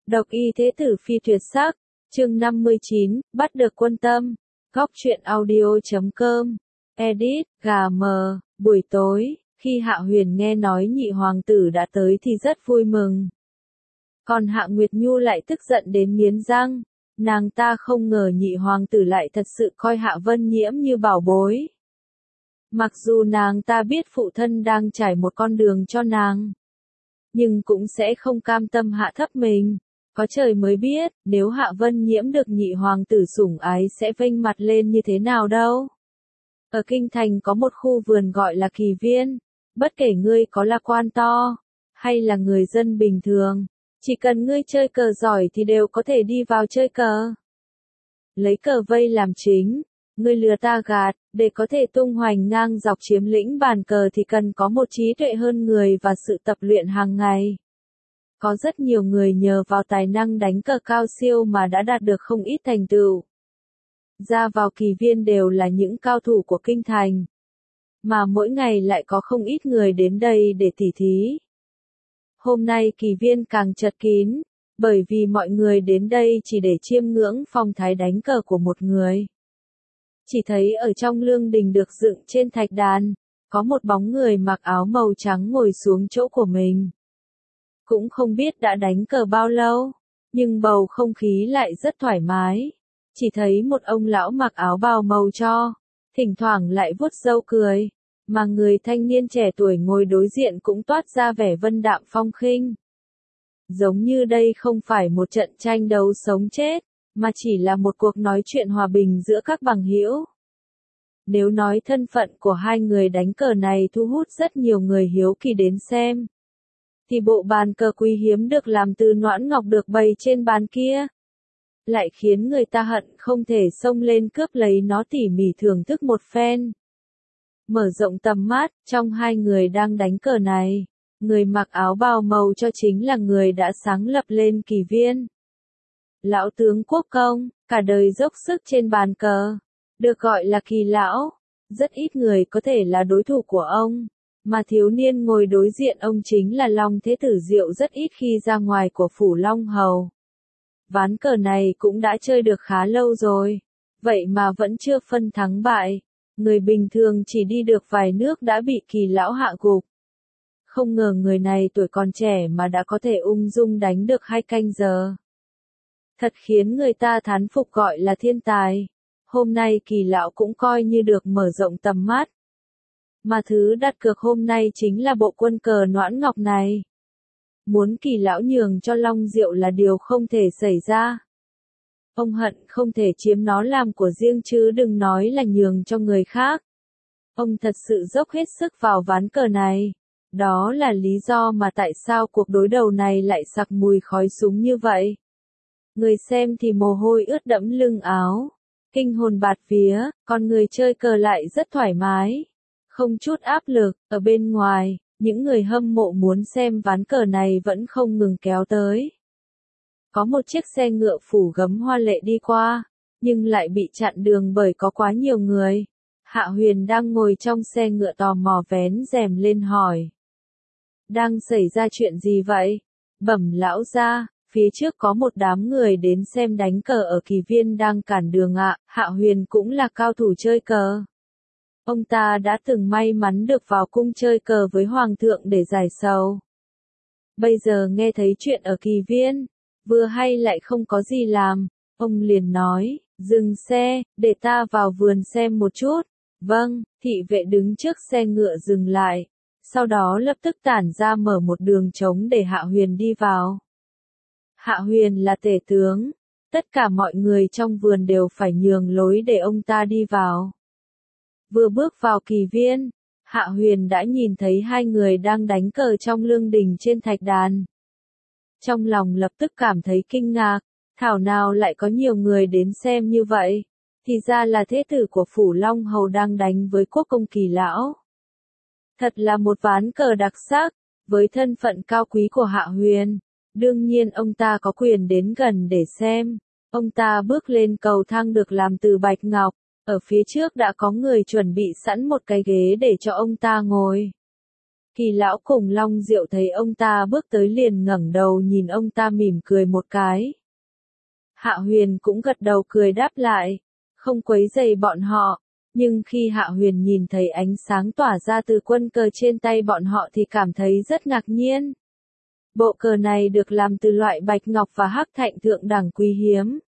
Độc y thế tử phi tuyệt sắc, chương 59, bắt được quân tâm. Góc truyện audio.com. Edit, gà mờ, buổi tối, khi Hạ Huyền nghe nói nhị hoàng tử đã tới thì rất vui mừng. Còn Hạ Nguyệt Nhu lại tức giận đến nghiến răng, nàng ta không ngờ nhị hoàng tử lại thật sự coi Hạ Vân Nhiễm như bảo bối. Mặc dù nàng ta biết phụ thân đang trải một con đường cho nàng, nhưng cũng sẽ không cam tâm hạ thấp mình. Có trời mới biết, nếu Hạ Vân Nhiễm được nhị hoàng tử sủng ái sẽ vênh mặt lên như thế nào đâu. Ở Kinh Thành có một khu vườn gọi là Kỳ Viên. Bất kể ngươi có là quan to, hay là người dân bình thường, chỉ cần ngươi chơi cờ giỏi thì đều có thể đi vào chơi cờ. Lấy cờ vây làm chính, ngươi lừa ta gạt, để có thể tung hoành ngang dọc chiếm lĩnh bàn cờ thì cần có một trí tuệ hơn người và sự tập luyện hàng ngày. Có rất nhiều người nhờ vào tài năng đánh cờ cao siêu mà đã đạt được không ít thành tựu. Ra vào Kỳ Viên đều là những cao thủ của Kinh Thành, mà mỗi ngày lại có không ít người đến đây để tỉ thí. Hôm nay Kỳ Viên càng chật kín, bởi vì mọi người đến đây chỉ để chiêm ngưỡng phong thái đánh cờ của một người. Chỉ thấy ở trong lương đình được dựng trên thạch đàn, có một bóng người mặc áo màu trắng ngồi xuống chỗ của mình. Cũng không biết đã đánh cờ bao lâu, nhưng bầu không khí lại rất thoải mái. Chỉ thấy một ông lão mặc áo bào màu cho, thỉnh thoảng lại vuốt râu cười, mà người thanh niên trẻ tuổi ngồi đối diện cũng toát ra vẻ vân đạm phong khinh. Giống như đây không phải một trận tranh đấu sống chết, mà chỉ là một cuộc nói chuyện hòa bình giữa các bằng hữu. Nếu nói thân phận của hai người đánh cờ này thu hút rất nhiều người hiếu kỳ đến xem, thì bộ bàn cờ quý hiếm được làm từ noãn ngọc được bày trên bàn kia lại khiến người ta hận không thể xông lên cướp lấy nó tỉ mỉ thưởng thức một phen. Mở rộng tầm mắt, trong hai người đang đánh cờ này, người mặc áo bào màu cho chính là người đã sáng lập lên Kỳ Viên. Lão tướng Quốc Công, cả đời dốc sức trên bàn cờ, được gọi là Kỳ Lão, rất ít người có thể là đối thủ của ông, mà thiếu niên ngồi đối diện ông chính là Long Thế Tử Diệu rất ít khi ra ngoài của phủ Long Hầu. Ván cờ này cũng đã chơi được khá lâu rồi, vậy mà vẫn chưa phân thắng bại. Người bình thường chỉ đi được vài nước đã bị Kỳ Lão hạ gục. Không ngờ người này tuổi còn trẻ mà đã có thể ung dung đánh được 2 canh giờ. Thật khiến người ta thán phục, gọi là thiên tài. Hôm nay Kỳ Lão cũng coi như được mở rộng tầm mắt. Mà thứ đặt cược hôm nay chính là bộ quân cờ noãn ngọc này. Muốn Kỳ Lão nhường cho Long Diệu là điều không thể xảy ra. Ông hận không thể chiếm nó làm của riêng chứ đừng nói là nhường cho người khác. Ông thật sự dốc hết sức vào ván cờ này. Đó là lý do mà tại sao cuộc đối đầu này lại sặc mùi khói súng như vậy. Người xem thì mồ hôi ướt đẫm lưng áo, kinh hồn bạt vía, còn người chơi cờ lại rất thoải mái, không chút áp lực. Ở bên ngoài, những người hâm mộ muốn xem ván cờ này vẫn không ngừng kéo tới. Có một chiếc xe ngựa phủ gấm hoa lệ đi qua, nhưng lại bị chặn đường bởi có quá nhiều người. Hạ Huyền đang ngồi trong xe ngựa tò mò vén rèm lên hỏi. Đang xảy ra chuyện gì vậy? Bẩm lão gia, phía trước có một đám người đến xem đánh cờ ở Kỳ Viên đang cản đường ạ. Hạ Huyền cũng là cao thủ chơi cờ. Ông ta đã từng may mắn được vào cung chơi cờ với Hoàng thượng để giải sầu. Bây giờ nghe thấy chuyện ở Kỳ Viên, vừa hay lại không có gì làm, ông liền nói, dừng xe, để ta vào vườn xem một chút. Vâng, thị vệ đứng trước xe ngựa dừng lại, sau đó lập tức tản ra mở một đường trống để Hạ Huyền đi vào. Hạ Huyền là tể tướng, tất cả mọi người trong vườn đều phải nhường lối để ông ta đi vào. Vừa bước vào Kỳ Viên, Hạ Huyền đã nhìn thấy hai người đang đánh cờ trong lương đình trên thạch đàn. Trong lòng lập tức cảm thấy kinh ngạc, thảo nào lại có nhiều người đến xem như vậy, thì ra là thế tử của phủ Long Hầu đang đánh với Quốc công Kỳ Lão. Thật là một ván cờ đặc sắc, với thân phận cao quý của Hạ Huyền, đương nhiên ông ta có quyền đến gần để xem. Ông ta bước lên cầu thang được làm từ bạch ngọc, ở phía trước đã có người chuẩn bị sẵn một cái ghế để cho ông ta ngồi. Kỳ lão cùng Long Diệu thấy ông ta bước tới liền ngẩng đầu nhìn ông ta mỉm cười một cái. Hạ Huyền cũng gật đầu cười đáp lại, không quấy rầy bọn họ, nhưng khi Hạ Huyền nhìn thấy ánh sáng tỏa ra từ quân cờ trên tay bọn họ thì cảm thấy rất ngạc nhiên. Bộ cờ này được làm từ loại bạch ngọc và hắc thạch thượng đẳng quý hiếm.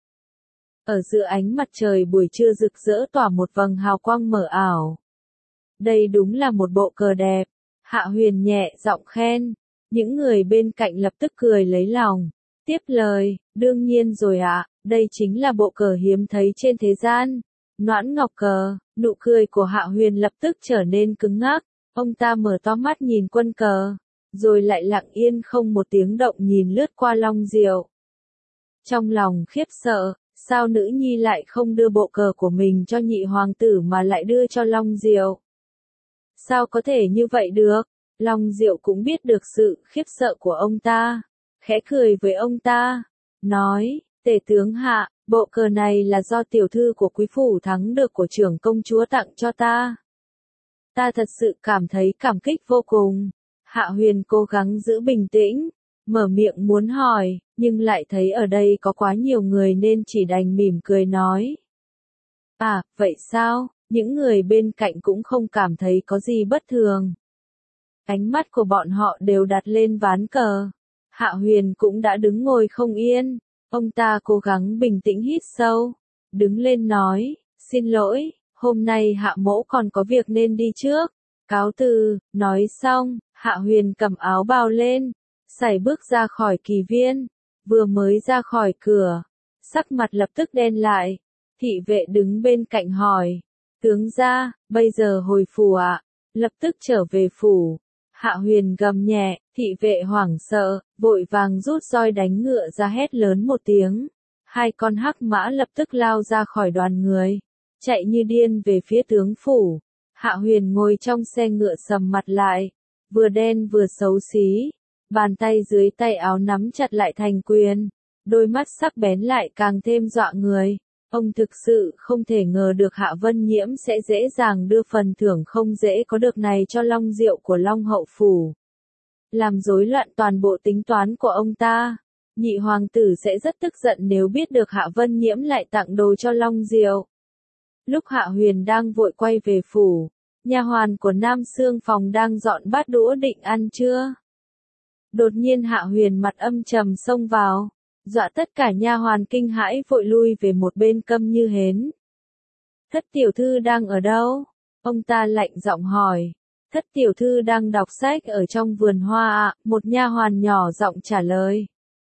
Ở giữa ánh mặt trời buổi trưa rực rỡ tỏa một vầng hào quang mờ ảo. Đây đúng là một bộ cờ đẹp. Hạ Huyền nhẹ giọng khen. Những người bên cạnh lập tức cười lấy lòng. Tiếp lời, đương nhiên rồi ạ, đây chính là bộ cờ hiếm thấy trên thế gian. Noãn ngọc cờ, nụ cười của Hạ Huyền lập tức trở nên cứng ngắc. Ông ta mở to mắt nhìn quân cờ, rồi lại lặng yên không một tiếng động nhìn lướt qua Long Diệu. Trong lòng khiếp sợ, sao nữ nhi lại không đưa bộ cờ của mình cho nhị hoàng tử mà lại đưa cho Long Diệu? Sao có thể như vậy được? Long Diệu cũng biết được sự khiếp sợ của ông ta, khẽ cười với ông ta, nói, tể tướng Hạ, bộ cờ này là do tiểu thư của quý phủ thắng được của trưởng công chúa tặng cho ta. Ta thật sự cảm thấy cảm kích vô cùng. Hạ Huyền cố gắng giữ bình tĩnh, mở miệng muốn hỏi, nhưng lại thấy ở đây có quá nhiều người nên chỉ đành mỉm cười nói. À, vậy sao? Những người bên cạnh cũng không cảm thấy có gì bất thường. Ánh mắt của bọn họ đều đặt lên ván cờ. Hạ Huyền cũng đã đứng ngồi không yên. Ông ta cố gắng bình tĩnh hít sâu. Đứng lên nói, xin lỗi, hôm nay Hạ mỗ còn có việc nên đi trước. Cáo từ, nói xong, Hạ Huyền cầm áo bào lên, sải bước ra khỏi kỳ viên. Vừa mới ra khỏi cửa, sắc mặt lập tức đen lại. Thị vệ đứng bên cạnh hỏi, tướng gia, bây giờ hồi phủ ạ? Lập tức trở về phủ. Hạ Huyền gầm nhẹ, thị vệ hoảng sợ, vội vàng rút roi đánh ngựa ra hét lớn một tiếng. Hai con hắc mã lập tức lao ra khỏi đoàn người, chạy như điên về phía tướng phủ. Hạ Huyền ngồi trong xe ngựa sầm mặt lại, vừa đen vừa xấu xí, bàn tay dưới tay áo nắm chặt lại thành quyền, đôi mắt sắc bén lại càng thêm dọa người. Ông thực sự không thể ngờ được Hạ Vân Nhiễm sẽ dễ dàng đưa phần thưởng không dễ có được này cho Long Diệu của Long Hậu Phủ. Làm rối loạn toàn bộ tính toán của ông ta. Nhị hoàng tử sẽ rất tức giận nếu biết được Hạ Vân Nhiễm lại tặng đồ cho Long Diệu. Lúc Hạ Huyền đang vội quay về phủ, nha hoàn của Nam Xương phòng đang dọn bát đũa định ăn trưa. Đột nhiên Hạ Huyền mặt âm trầm xông vào, dọa tất cả nha hoàn kinh hãi vội lui về một bên câm như hến. Thất tiểu thư đang ở đâu? Ông ta lạnh giọng hỏi. Thất tiểu thư đang đọc sách ở trong vườn hoa ạ, một nha hoàn nhỏ giọng trả lời.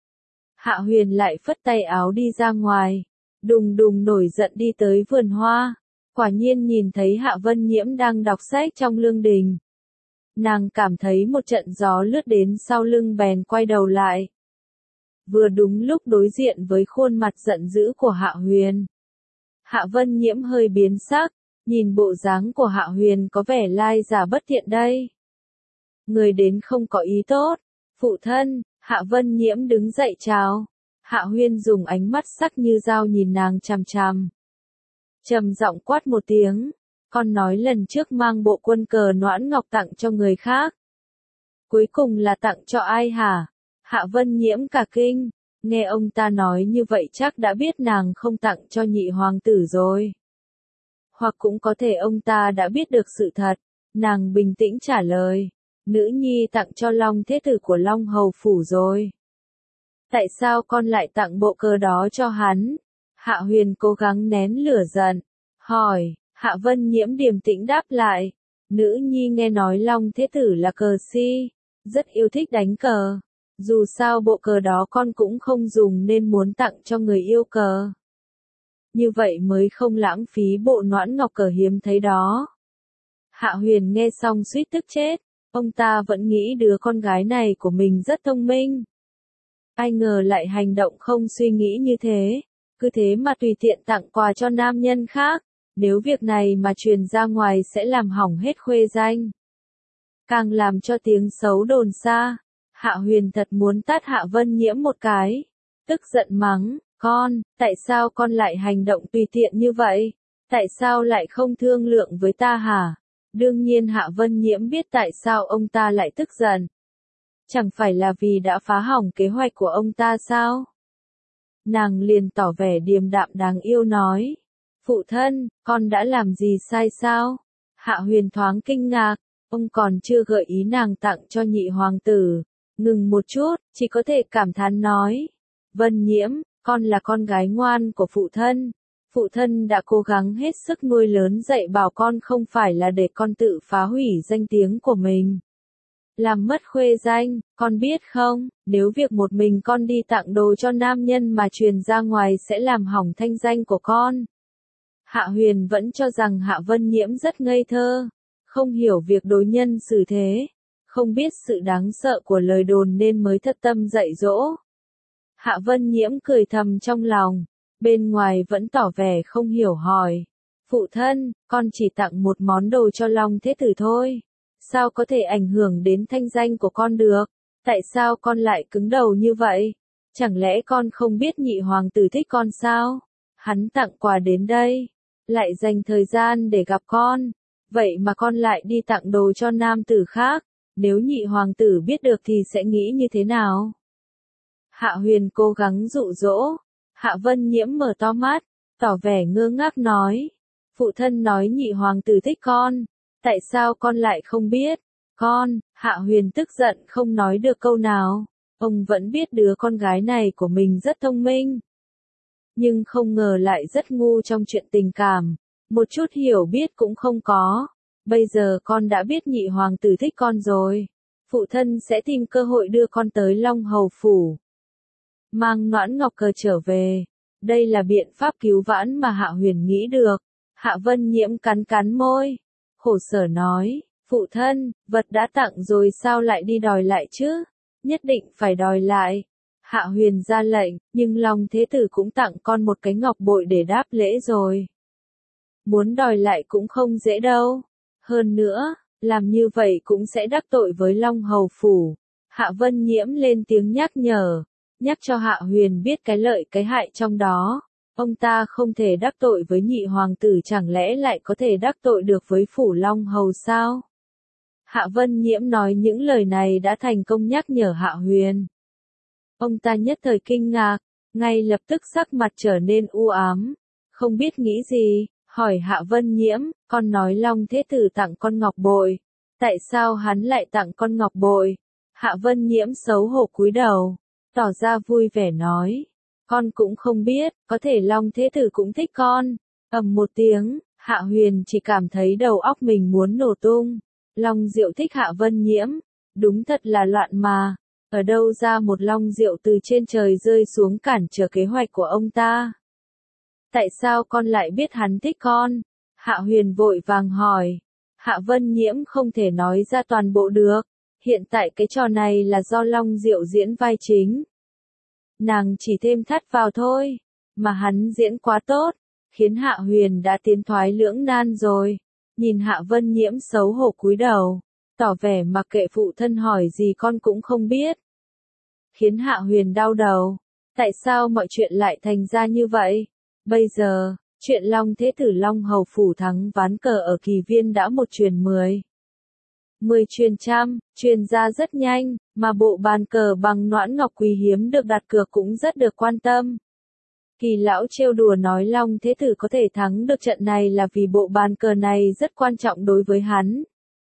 Hạ Huyền lại phất tay áo đi ra ngoài, đùng đùng nổi giận đi tới vườn hoa, quả nhiên nhìn thấy Hạ Vân Nhiễm đang đọc sách trong lương đình. Nàng cảm thấy một trận gió lướt đến sau lưng bèn quay đầu lại. Vừa đúng lúc đối diện với khuôn mặt giận dữ của Hạ Huyền. Hạ Vân Nhiễm hơi biến sắc, nhìn bộ dáng của Hạ Huyền có vẻ lai giả bất thiện đây. Người đến không có ý tốt. Phụ thân, Hạ Vân Nhiễm đứng dậy chào. Hạ Huyền dùng ánh mắt sắc như dao nhìn nàng chằm chằm. Trầm giọng quát một tiếng, con nói lần trước mang bộ quân cờ Noãn Ngọc tặng cho người khác. Cuối cùng là tặng cho ai hả? Hạ Vân Nhiễm cả kinh, nghe ông ta nói như vậy chắc đã biết nàng không tặng cho nhị hoàng tử rồi. Hoặc cũng có thể ông ta đã biết được sự thật, nàng bình tĩnh trả lời, nữ nhi tặng cho Long Thế Tử của Long Hầu Phủ rồi. Tại sao con lại tặng bộ cờ đó cho hắn? Hạ Huyền cố gắng nén lửa giận, hỏi. Hạ Vân Nhiễm điềm tĩnh đáp lại, nữ nhi nghe nói Long Thế Tử là cờ si, rất yêu thích đánh cờ. Dù sao bộ cờ đó con cũng không dùng nên muốn tặng cho người yêu cờ. Như vậy mới không lãng phí bộ Noãn Ngọc cờ hiếm thấy đó. Hạ Huyền nghe xong suýt tức chết, ông ta vẫn nghĩ đứa con gái này của mình rất thông minh. Ai ngờ lại hành động không suy nghĩ như thế, cứ thế mà tùy tiện tặng quà cho nam nhân khác. Nếu việc này mà truyền ra ngoài sẽ làm hỏng hết khuê danh. Càng làm cho tiếng xấu đồn xa. Hạ Huyền thật muốn tát Hạ Vân Nhiễm một cái. Tức giận mắng, con, tại sao con lại hành động tùy tiện như vậy? Tại sao lại không thương lượng với ta hả? Đương nhiên Hạ Vân Nhiễm biết tại sao ông ta lại tức giận. Chẳng phải là vì đã phá hỏng kế hoạch của ông ta sao? Nàng liền tỏ vẻ điềm đạm đáng yêu nói. Phụ thân, con đã làm gì sai sao? Hạ Huyền thoáng kinh ngạc, ông còn chưa gợi ý nàng tặng cho nhị hoàng tử. Ngừng một chút, chỉ có thể cảm thán nói. Vân Nhiễm, con là con gái ngoan của phụ thân. Phụ thân đã cố gắng hết sức nuôi lớn dạy bảo con không phải là để con tự phá hủy danh tiếng của mình. Làm mất khuê danh, con biết không, nếu việc một mình con đi tặng đồ cho nam nhân mà truyền ra ngoài sẽ làm hỏng thanh danh của con. Hạ Huyền vẫn cho rằng Hạ Vân Nhiễm rất ngây thơ, không hiểu việc đối nhân xử thế, không biết sự đáng sợ của lời đồn nên mới thất tâm dạy dỗ. Hạ Vân Nhiễm cười thầm trong lòng, bên ngoài vẫn tỏ vẻ không hiểu hỏi. Phụ thân, con chỉ tặng một món đồ cho Long Thế Tử thôi. Sao có thể ảnh hưởng đến thanh danh của con được? Tại sao con lại cứng đầu như vậy? Chẳng lẽ con không biết nhị hoàng tử thích con sao? Hắn tặng quà đến đây, lại dành thời gian để gặp con. Vậy mà con lại đi tặng đồ cho nam tử khác. Nếu nhị hoàng tử biết được thì sẽ nghĩ như thế nào? Hạ Huyền cố gắng dụ dỗ. Hạ Vân Nhiễm mở to mắt, tỏ vẻ ngơ ngác nói. Phụ thân nói nhị hoàng tử thích con. Tại sao con lại không biết? Con, Hạ Huyền tức giận không nói được câu nào. Ông vẫn biết đứa con gái này của mình rất thông minh. Nhưng không ngờ lại rất ngu trong chuyện tình cảm. Một chút hiểu biết cũng không có. Bây giờ con đã biết nhị hoàng tử thích con rồi. Phụ thân sẽ tìm cơ hội đưa con tới Long Hầu Phủ. Mang Noãn Ngọc Cờ trở về. Đây là biện pháp cứu vãn mà Hạ Huyền nghĩ được. Hạ Vân Nhiễm cắn cắn môi. Khổ sở nói, phụ thân, vật đã tặng rồi sao lại đi đòi lại chứ? Nhất định phải đòi lại. Hạ Huyền ra lệnh, nhưng Long Thế Tử cũng tặng con một cái ngọc bội để đáp lễ rồi. Muốn đòi lại cũng không dễ đâu. Hơn nữa, làm như vậy cũng sẽ đắc tội với Long Hầu Phủ. Hạ Vân Nhiễm lên tiếng nhắc nhở, nhắc cho Hạ Huyền biết cái lợi cái hại trong đó. Ông ta không thể đắc tội với nhị hoàng tử chẳng lẽ lại có thể đắc tội được với Phủ Long Hầu sao? Hạ Vân Nhiễm nói những lời này đã thành công nhắc nhở Hạ Huyền. Ông ta nhất thời kinh ngạc, ngay lập tức sắc mặt trở nên u ám, không biết nghĩ gì, hỏi Hạ Vân Nhiễm, con nói Long Thế Tử tặng con ngọc bội, tại sao hắn lại tặng con ngọc bội? Hạ Vân Nhiễm xấu hổ cúi đầu, tỏ ra vui vẻ nói, con cũng không biết, có thể Long Thế Tử cũng thích con. Ầm một tiếng, Hạ Huyền chỉ cảm thấy đầu óc mình muốn nổ tung. Long Diệu thích Hạ Vân Nhiễm, đúng thật là loạn mà. Ở đâu ra một Long Diệu từ trên trời rơi xuống cản trở kế hoạch của ông ta? Tại sao con lại biết hắn thích con? Hạ Huyền vội vàng hỏi. Hạ Vân Nhiễm không thể nói ra toàn bộ được. Hiện tại cái trò này là do Long Diệu diễn vai chính. Nàng chỉ thêm thắt vào thôi. Mà hắn diễn quá tốt, khiến Hạ Huyền đã tiến thoái lưỡng nan rồi. Nhìn Hạ Vân Nhiễm xấu hổ cúi đầu, tỏ vẻ mặc kệ phụ thân hỏi gì con cũng không biết. Khiến Hạ Huyền đau đầu. Tại sao mọi chuyện lại thành ra như vậy? Bây giờ, chuyện Long Thế Tử Long Hầu Phủ thắng ván cờ ở Kỳ Viên đã một truyền 10. 10 truyền trăm, truyền ra rất nhanh, mà bộ bàn cờ bằng noãn ngọc quý hiếm được đặt cược cũng rất được quan tâm. Kỳ lão trêu đùa nói Long Thế Tử có thể thắng được trận này là vì bộ bàn cờ này rất quan trọng đối với hắn.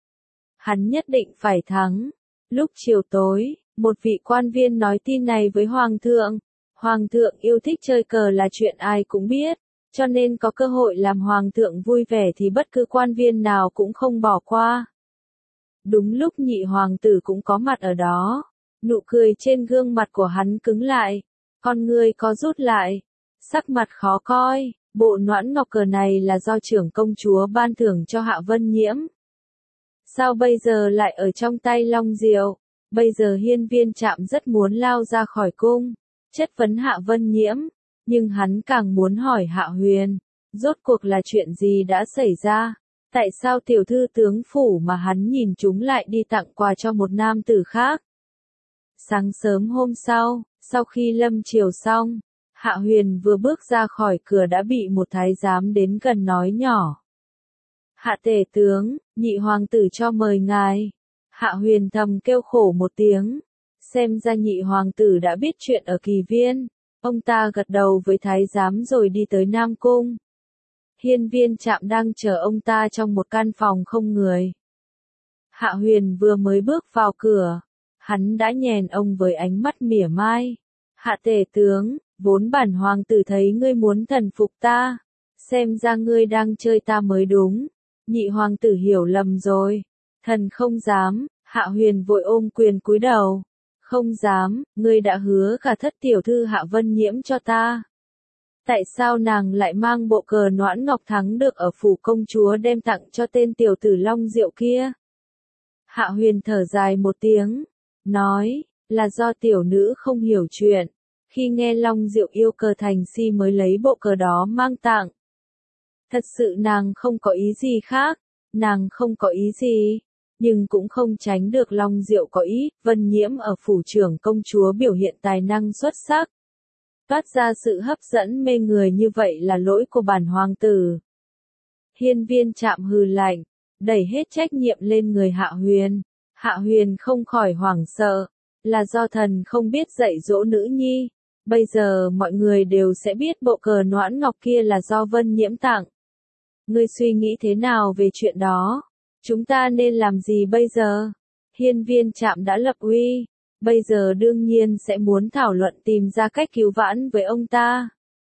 Hắn nhất định phải thắng. Lúc chiều tối, một vị quan viên nói tin này với Hoàng thượng. Hoàng thượng yêu thích chơi cờ là chuyện ai cũng biết, cho nên có cơ hội làm Hoàng thượng vui vẻ thì bất cứ quan viên nào cũng không bỏ qua. Đúng lúc nhị hoàng tử cũng có mặt ở đó, nụ cười trên gương mặt của hắn cứng lại, con ngươi có rút lại, sắc mặt khó coi, bộ noãn ngọc cờ này là do trưởng công chúa ban thưởng cho Hạ Vân Nhiễm. Sao bây giờ lại ở trong tay Long Diệu? Bây giờ hiên viên Trạm rất muốn lao ra khỏi cung, chất vấn Hạ Vân Nhiễm, nhưng hắn càng muốn hỏi Hạ Huyền, rốt cuộc là chuyện gì đã xảy ra? Tại sao tiểu thư tướng phủ mà hắn nhìn chúng lại đi tặng quà cho một nam tử khác? Sáng sớm hôm sau khi lâm chiều xong, Hạ Huyền vừa bước ra khỏi cửa đã bị một thái giám đến gần nói nhỏ. Hạ tể tướng, nhị hoàng tử cho mời ngài. Hạ Huyền thầm kêu khổ một tiếng. Xem ra nhị hoàng tử đã biết chuyện ở Kỳ Viên. Ông ta gật đầu với thái giám rồi đi tới Nam Cung. Hiên Viên Trạm đang chờ ông ta trong một căn phòng không người. Hạ Huyền vừa mới bước vào cửa, hắn đã nhèn ông với ánh mắt mỉa mai. Hạ tể tướng, vốn bản hoàng tử thấy ngươi muốn thần phục ta, xem ra ngươi đang chơi ta mới đúng. Nhị hoàng tử hiểu lầm rồi. Thần không dám. Hạ Huyền vội ôm quyền cúi đầu. Không dám, ngươi đã hứa cả thất tiểu thư Hạ Vân Nhiễm cho ta. Tại sao nàng lại mang bộ cờ Noãn Ngọc thắng được ở phủ công chúa đem tặng cho tên tiểu tử Long Diệu kia? Hạ Huyền thở dài một tiếng, nói, là do tiểu nữ không hiểu chuyện. Khi nghe Long Diệu yêu cờ thành si mới lấy bộ cờ đó mang tặng. Thật sự nàng không có ý gì khác, nàng không có ý gì. Nhưng cũng không tránh được Long Diệu có ý. Vân Nhiễm ở phủ trưởng công chúa biểu hiện tài năng xuất sắc, toát ra sự hấp dẫn mê người như vậy là lỗi của bản hoàng tử. Hiên Viên Trạm hừ lạnh, đẩy hết trách nhiệm lên người Hạ Huyền. Hạ Huyền không khỏi hoảng sợ, là do thần không biết dạy dỗ nữ nhi. Bây giờ mọi người đều sẽ biết bộ cờ Noãn Ngọc kia là do Vân Nhiễm tặng. Ngươi suy nghĩ thế nào về chuyện đó? Chúng ta nên làm gì bây giờ? Hiên Viên Trạm đã lập uy, bây giờ đương nhiên sẽ muốn thảo luận tìm ra cách cứu vãn với ông ta.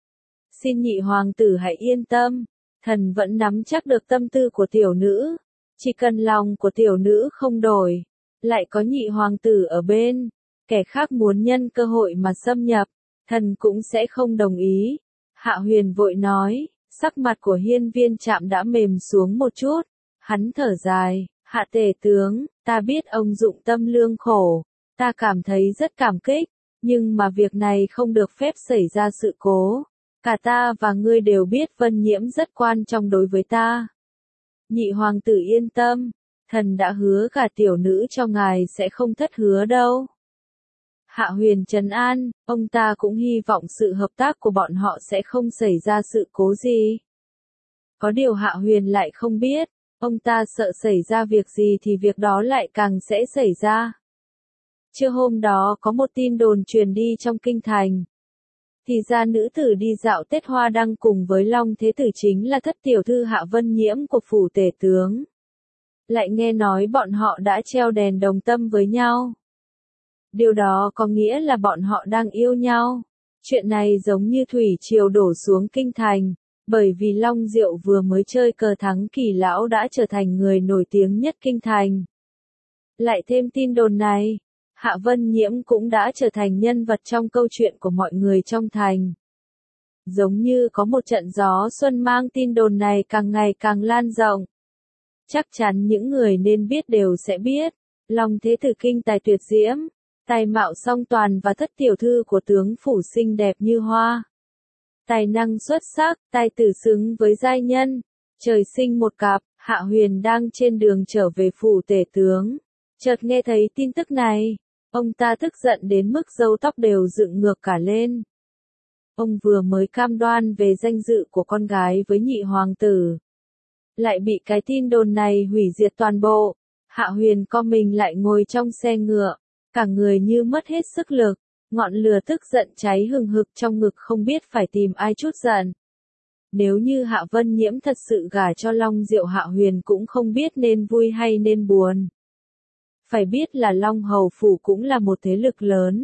Xin nhị hoàng tử hãy yên tâm, thần vẫn nắm chắc được tâm tư của tiểu nữ. Chỉ cần lòng của tiểu nữ không đổi, lại có nhị hoàng tử ở bên, kẻ khác muốn nhân cơ hội mà xâm nhập, thần cũng sẽ không đồng ý. Hạ Huyền vội nói, sắc mặt của Hiên Viên Trạm đã mềm xuống một chút. Hắn thở dài, Hạ tể tướng, ta biết ông dụng tâm lương khổ, ta cảm thấy rất cảm kích, nhưng mà việc này không được phép xảy ra sự cố. Cả ta và ngươi đều biết Vân Nhiễm rất quan trọng đối với ta. Nhị hoàng tử yên tâm, thần đã hứa cả tiểu nữ cho ngài sẽ không thất hứa đâu. Hạ Huyền trấn an, ông ta cũng hy vọng sự hợp tác của bọn họ sẽ không xảy ra sự cố gì. Có điều Hạ Huyền lại không biết. Ông ta sợ xảy ra việc gì thì việc đó lại càng sẽ xảy ra. Trưa hôm đó có một tin đồn truyền đi trong kinh thành. Thì ra nữ tử đi dạo Tết Hoa Đăng cùng với Long Thế Tử chính là thất tiểu thư Hạ Vân Nhiễm của phủ tể tướng. Lại nghe nói bọn họ đã treo đèn đồng tâm với nhau. Điều đó có nghĩa là bọn họ đang yêu nhau. Chuyện này giống như thủy triều đổ xuống kinh thành. Bởi vì Long Diệu vừa mới chơi cờ thắng Kỳ lão đã trở thành người nổi tiếng nhất kinh thành. Lại thêm tin đồn này, Hạ Vân Nhiễm cũng đã trở thành nhân vật trong câu chuyện của mọi người trong thành. Giống như có một trận gió xuân mang tin đồn này càng ngày càng lan rộng. Chắc chắn những người nên biết đều sẽ biết, Long Thế Tử kinh tài tuyệt diễm, tài mạo song toàn và thất tiểu thư của tướng phủ xinh đẹp như hoa. Tài năng xuất sắc, tài tử xứng với giai nhân. Trời sinh một cặp, Hạ Huyền đang trên đường trở về phủ tể tướng. Chợt nghe thấy tin tức này, ông ta tức giận đến mức râu tóc đều dựng ngược cả lên. Ông vừa mới cam đoan về danh dự của con gái với nhị hoàng tử. Lại bị cái tin đồn này hủy diệt toàn bộ. Hạ Huyền co mình lại ngồi trong xe ngựa, cả người như mất hết sức lực. Ngọn lửa tức giận cháy hừng hực trong ngực không biết phải tìm ai trút giận. Nếu như Hạ Vân Nhiễm thật sự gả cho Long Diệu, Hạ Huyền cũng không biết nên vui hay nên buồn. Phải biết là Long Hầu Phủ cũng là một thế lực lớn.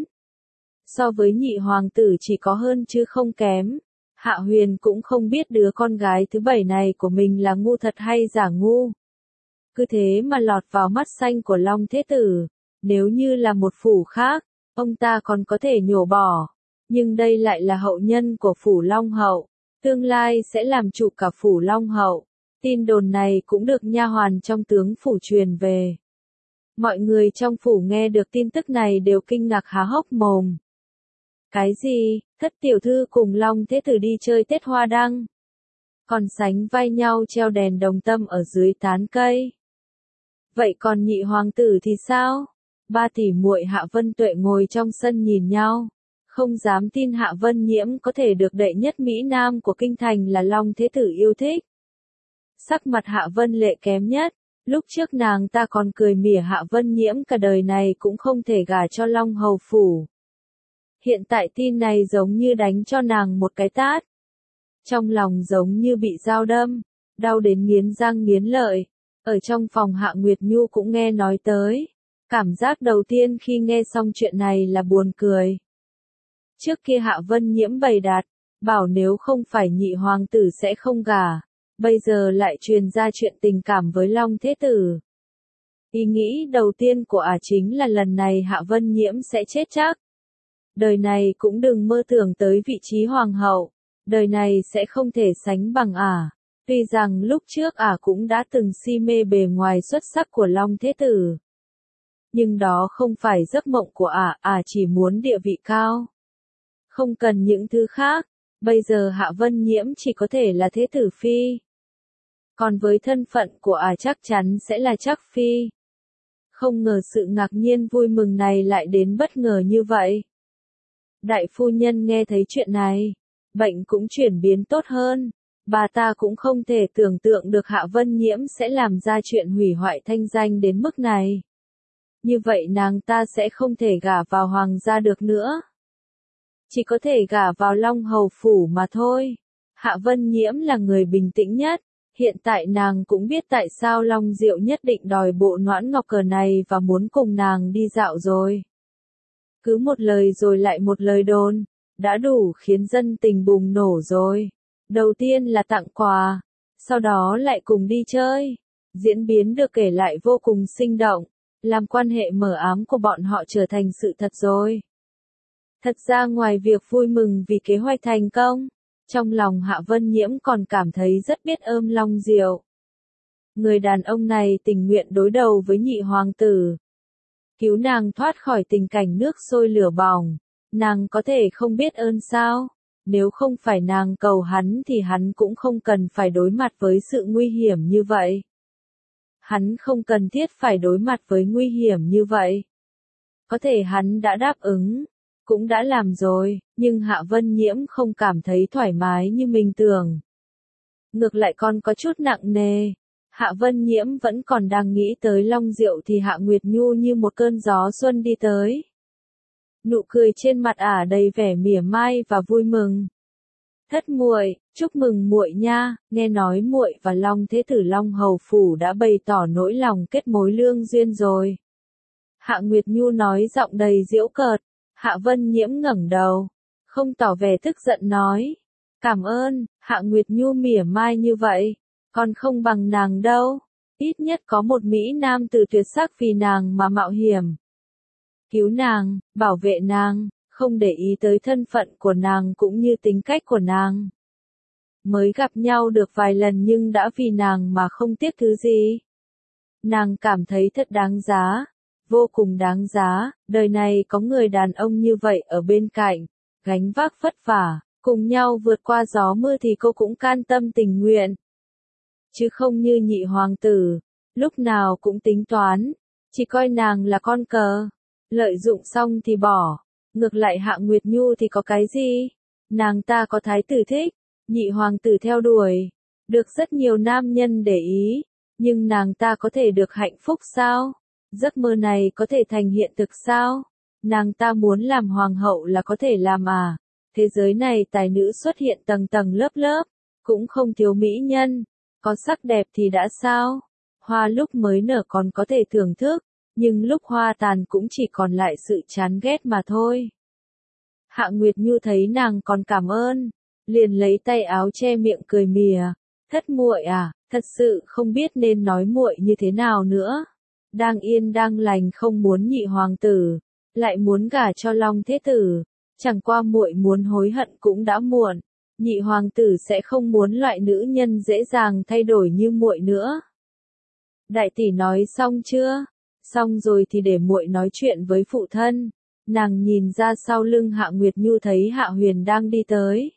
So với nhị hoàng tử chỉ có hơn chứ không kém. Hạ Huyền cũng không biết đứa con gái thứ 7 này của mình là ngu thật hay giả ngu. Cứ thế mà lọt vào mắt xanh của Long Thế Tử. Nếu như là một phủ khác, ông ta còn có thể nhổ bỏ. Nhưng đây lại là hậu nhân của phủ Long Hậu. Tương lai sẽ làm chủ cả phủ Long Hậu. Tin đồn này cũng được nha hoàn trong tướng phủ truyền về. Mọi người trong phủ nghe được tin tức này đều kinh ngạc há hốc mồm. Cái gì, thất tiểu thư cùng Long Thế Tử đi chơi Tết Hoa Đăng? Còn sánh vai nhau treo đèn đồng tâm ở dưới tán cây. Vậy còn nhị hoàng tử thì sao? Ba tỷ muội Hạ Vân Tuệ ngồi trong sân nhìn nhau. Không dám tin Hạ Vân Nhiễm có thể được đệ nhất Mỹ Nam của kinh thành là Long Thế Tử yêu thích. Sắc mặt Hạ Vân Lệ kém nhất, lúc trước nàng ta còn cười mỉa Hạ Vân Nhiễm cả đời này cũng không thể gả cho Long Hầu Phủ. Hiện tại tin này giống như đánh cho nàng một cái tát. Trong lòng giống như bị dao đâm, đau đến nghiến răng nghiến lợi. Ở trong phòng Hạ Nguyệt Nhu cũng nghe nói tới. Cảm giác đầu tiên khi nghe xong chuyện này là buồn cười. Trước kia Hạ Vân Nhiễm bày đặt, bảo nếu không phải nhị hoàng tử sẽ không gả. Bây giờ lại truyền ra chuyện tình cảm với Long Thế Tử. Ý nghĩ đầu tiên của chính là lần này Hạ Vân Nhiễm sẽ chết chắc. Đời này cũng đừng mơ tưởng tới vị trí hoàng hậu. Đời này sẽ không thể sánh bằng Tuy rằng lúc trước cũng đã từng si mê bề ngoài xuất sắc của Long Thế Tử. Nhưng đó không phải giấc mộng của chỉ muốn địa vị cao. Không cần những thứ khác, bây giờ Hạ Vân Nhiễm chỉ có thể là Thế Tử Phi. Còn với thân phận của chắc chắn sẽ là Trác Phi. Không ngờ sự ngạc nhiên vui mừng này lại đến bất ngờ như vậy. Đại phu nhân nghe thấy chuyện này, bệnh cũng chuyển biến tốt hơn. Bà ta cũng không thể tưởng tượng được Hạ Vân Nhiễm sẽ làm ra chuyện hủy hoại thanh danh đến mức này. Như vậy nàng ta sẽ không thể gả vào hoàng gia được nữa. Chỉ có thể gả vào Long Hầu Phủ mà thôi. Hạ Vân Nhiễm là người bình tĩnh nhất. Hiện tại nàng cũng biết tại sao Long Diệu nhất định đòi bộ noãn ngọc cờ này và muốn cùng nàng đi dạo rồi. Cứ một lời rồi lại một lời đồn, đã đủ khiến dân tình bùng nổ rồi. Đầu tiên là tặng quà, sau đó lại cùng đi chơi. Diễn biến được kể lại vô cùng sinh động, làm quan hệ mờ ám của bọn họ trở thành sự thật rồi. Thật ra ngoài việc vui mừng vì kế hoạch thành công, trong lòng Hạ Vân Nhiễm còn cảm thấy rất biết ơn Long Diệu. Người đàn ông này tình nguyện đối đầu với nhị hoàng tử, cứu nàng thoát khỏi tình cảnh nước sôi lửa bỏng. Nàng có thể không biết ơn sao? Nếu không phải nàng cầu hắn thì hắn cũng không cần phải đối mặt với sự nguy hiểm như vậy. Hắn không cần thiết phải đối mặt với nguy hiểm như vậy. Có thể hắn đã đáp ứng, cũng đã làm rồi, nhưng Hạ Vân Nhiễm không cảm thấy thoải mái như mình tưởng. Ngược lại còn có chút nặng nề. Hạ Vân Nhiễm vẫn còn đang nghĩ tới Long Diệu thì Hạ Nguyệt Nhu như một cơn gió xuân đi tới. Nụ cười trên mặt đầy vẻ mỉa mai và vui mừng. Thất muội, chúc mừng muội nha, nghe nói muội và Long Thế Tử Long Hầu Phủ đã bày tỏ nỗi lòng kết mối lương duyên rồi. Hạ Nguyệt Nhu nói giọng đầy giễu cợt. Hạ Vân Nhiễm ngẩng đầu, không tỏ vẻ tức giận nói. Cảm ơn. Hạ Nguyệt Nhu mỉa mai như vậy, còn không bằng nàng đâu. Ít nhất có một Mỹ Nam tử tuyệt sắc vì nàng mà mạo hiểm. Cứu nàng, bảo vệ nàng, không để ý tới thân phận của nàng cũng như tính cách của nàng. Mới gặp nhau được vài lần nhưng đã vì nàng mà không tiếc thứ gì. Nàng cảm thấy thật đáng giá, vô cùng đáng giá, đời này có người đàn ông như vậy ở bên cạnh, gánh vác vất vả, cùng nhau vượt qua gió mưa thì cô cũng can tâm tình nguyện. Chứ không như nhị hoàng tử, lúc nào cũng tính toán, chỉ coi nàng là con cờ, lợi dụng xong thì bỏ. Ngược lại Hạ Nguyệt Nhu thì có cái gì? Nàng ta có thái tử thích, nhị hoàng tử theo đuổi, được rất nhiều nam nhân để ý, nhưng nàng ta có thể được hạnh phúc sao? Giấc mơ này có thể thành hiện thực sao? Nàng ta muốn làm hoàng hậu là có thể làm Thế giới này tài nữ xuất hiện tầng tầng lớp lớp, cũng không thiếu mỹ nhân, có sắc đẹp thì đã sao? Hoa lúc mới nở còn có thể thưởng thức, nhưng lúc hoa tàn cũng chỉ còn lại sự chán ghét mà thôi. Hạ Nguyệt Nhu thấy nàng còn cảm ơn, liền lấy tay áo che miệng cười mỉa. Thất muội thật sự không biết nên nói muội như thế nào nữa. Đang yên đang lành không muốn nhị hoàng tử, lại muốn gả cho Long Thế Tử, chẳng qua muội muốn hối hận cũng đã muộn. Nhị hoàng tử sẽ không muốn loại nữ nhân dễ dàng thay đổi như muội nữa. Đại tỷ nói xong chưa? Xong rồi thì để muội nói chuyện với phụ thân. Nàng nhìn ra sau lưng Hạ Nguyệt Nhu thấy Hạ Huyền đang đi tới.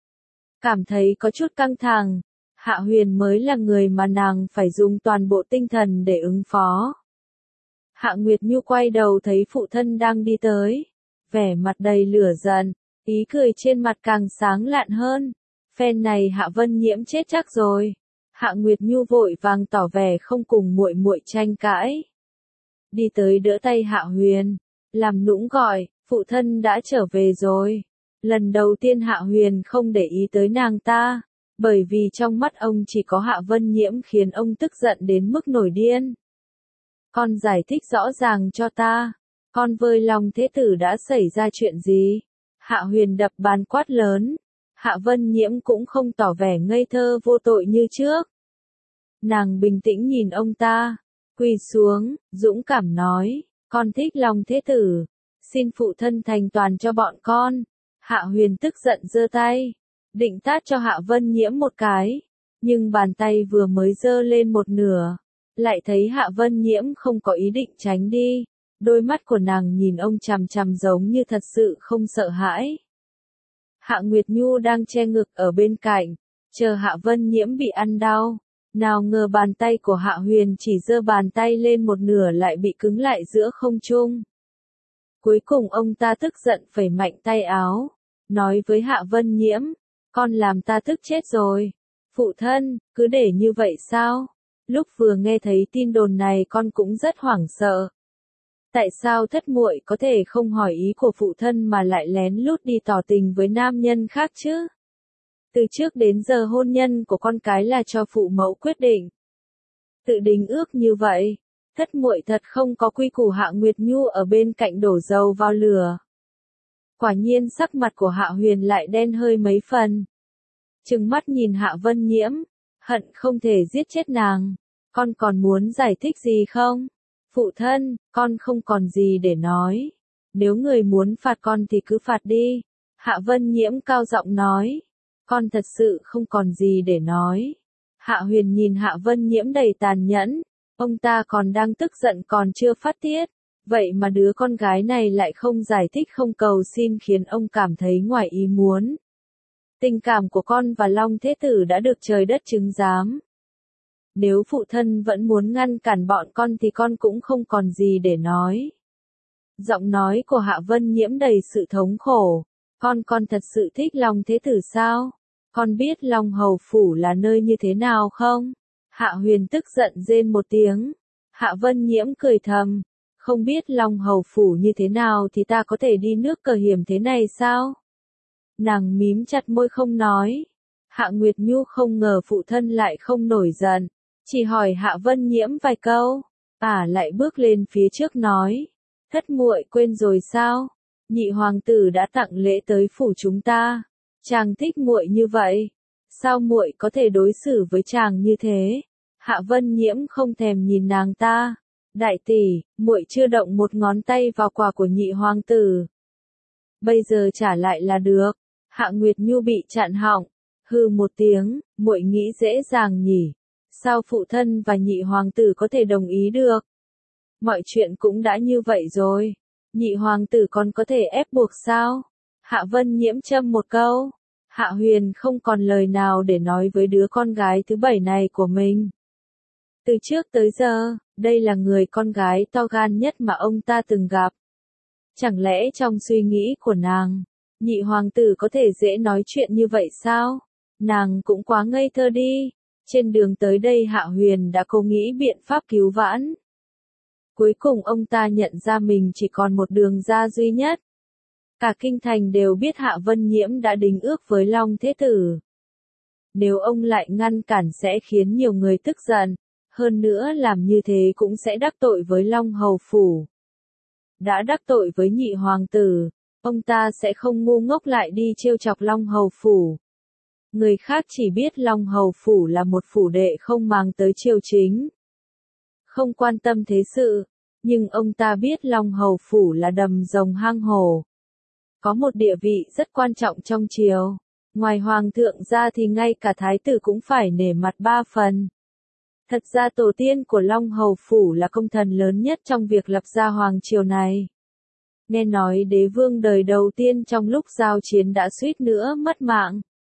Cảm thấy có chút căng thẳng. Hạ Huyền mới là người mà nàng phải dùng toàn bộ tinh thần để ứng phó. Hạ Nguyệt Nhu quay đầu thấy phụ thân đang đi tới. Vẻ mặt đầy lửa giận, ý cười trên mặt càng sáng lạn hơn. Phen này Hạ Vân Nhiễm chết chắc rồi. Hạ Nguyệt Nhu vội vàng tỏ vẻ không cùng muội muội tranh cãi. Đi tới đỡ tay Hạ Huyền, làm nũng gọi, phụ thân đã trở về rồi. Lần đầu tiên Hạ Huyền không để ý tới nàng ta, bởi vì trong mắt ông chỉ có Hạ Vân Nhiễm khiến ông tức giận đến mức nổi điên. Con giải thích rõ ràng cho ta, con với Long Thế Tử đã xảy ra chuyện gì? Hạ Huyền đập bàn quát lớn. Hạ Vân Nhiễm cũng không tỏ vẻ ngây thơ vô tội như trước. Nàng bình tĩnh nhìn ông ta, quỳ xuống, dũng cảm nói, con thích Long Thế Tử, xin phụ thân thành toàn cho bọn con. Hạ Huyền tức giận giơ tay, định tát cho Hạ Vân Nhiễm một cái, nhưng bàn tay vừa mới giơ lên một nửa, lại thấy Hạ Vân Nhiễm không có ý định tránh đi, đôi mắt của nàng nhìn ông chằm chằm giống như thật sự không sợ hãi. Hạ Nguyệt Nhu đang che ngực ở bên cạnh, chờ Hạ Vân Nhiễm bị ăn đau, nào ngờ bàn tay của Hạ Huyền chỉ giơ bàn tay lên một nửa lại bị cứng lại giữa không trung. Cuối cùng ông ta tức giận phẩy mạnh tay áo, nói với Hạ Vân Nhiễm, con làm ta tức chết rồi. Phụ thân, cứ để như vậy sao? Lúc vừa nghe thấy tin đồn này con cũng rất hoảng sợ. Tại sao thất muội có thể không hỏi ý của phụ thân mà lại lén lút đi tỏ tình với nam nhân khác chứ? Từ trước đến giờ hôn nhân của con cái là cho phụ mẫu quyết định. Tự đính ước như vậy, thất muội thật không có quy củ. Hạ Nguyệt Nhu ở bên cạnh đổ dầu vào lửa. Quả nhiên sắc mặt của Hạ Huyền lại đen hơi mấy phần. Trừng mắt nhìn Hạ Vân Nhiễm, hận không thể giết chết nàng. Con còn muốn giải thích gì không? Phụ thân, con không còn gì để nói. Nếu người muốn phạt con thì cứ phạt đi. Hạ Vân Nhiễm cao giọng nói. Con thật sự không còn gì để nói. Hạ Huyền nhìn Hạ Vân Nhiễm đầy tàn nhẫn. Ông ta còn đang tức giận còn chưa phát tiết. Vậy mà đứa con gái này lại không giải thích không cầu xin khiến ông cảm thấy ngoài ý muốn. Tình cảm của con và Long Thế Tử đã được trời đất chứng giám. Nếu phụ thân vẫn muốn ngăn cản bọn con thì con cũng không còn gì để nói. Giọng nói của Hạ Vân Nhiễm đầy sự thống khổ. Con thật sự thích Long Thế Tử sao? Con biết Long Hầu Phủ là nơi như thế nào không? Hạ Huyền tức giận rên một tiếng. Hạ Vân Nhiễm cười thầm. Không biết Long Hầu Phủ như thế nào thì ta có thể đi nước cờ hiểm thế này sao? Nàng mím chặt môi không nói. Hạ Nguyệt Nhu không ngờ phụ thân lại không nổi giận. Chỉ hỏi Hạ Vân Nhiễm vài câu. Lại bước lên phía trước nói. Thất muội quên rồi sao? Nhị hoàng tử đã tặng lễ tới phủ chúng ta. Chàng thích muội như vậy. Sao muội có thể đối xử với chàng như thế? Hạ Vân Nhiễm không thèm nhìn nàng ta. Đại tỷ, muội chưa động một ngón tay vào quà của nhị hoàng tử. Bây giờ trả lại là được. Hạ Nguyệt Nhu bị chặn họng. Hừ một tiếng, muội nghĩ dễ dàng nhỉ. Sao phụ thân và nhị hoàng tử có thể đồng ý được? Mọi chuyện cũng đã như vậy rồi. Nhị hoàng tử còn có thể ép buộc sao? Hạ Vân Nhiễm châm một câu. Hạ Huyền không còn lời nào để nói với đứa con gái thứ 7 này của mình. Từ trước tới giờ, đây là người con gái to gan nhất mà ông ta từng gặp. Chẳng lẽ trong suy nghĩ của nàng, nhị hoàng tử có thể dễ nói chuyện như vậy sao? Nàng cũng quá ngây thơ đi. Trên đường tới đây Hạ Huyền đã cố nghĩ biện pháp cứu vãn. Cuối cùng ông ta nhận ra mình chỉ còn một đường ra duy nhất. Cả kinh thành đều biết Hạ Vân Nhiễm đã đính ước với Long Thế Tử. Nếu ông lại ngăn cản sẽ khiến nhiều người tức giận. Hơn nữa làm như thế cũng sẽ đắc tội với Long Hầu Phủ. Đã đắc tội với nhị hoàng tử, ông ta sẽ không ngu ngốc lại đi trêu chọc Long Hầu Phủ. Người khác chỉ biết Long Hầu Phủ là một phủ đệ không mang tới triều chính. Không quan tâm thế sự, nhưng ông ta biết Long Hầu Phủ là đầm rồng hang hổ. Có một địa vị rất quan trọng trong triều. Ngoài hoàng thượng ra thì ngay cả thái tử cũng phải nể mặt 3 phần. Thật ra tổ tiên của Long Hầu Phủ là công thần lớn nhất trong việc lập ra hoàng triều này. Nghe nói đế vương đời đầu tiên trong lúc giao chiến đã suýt nữa mất mạng.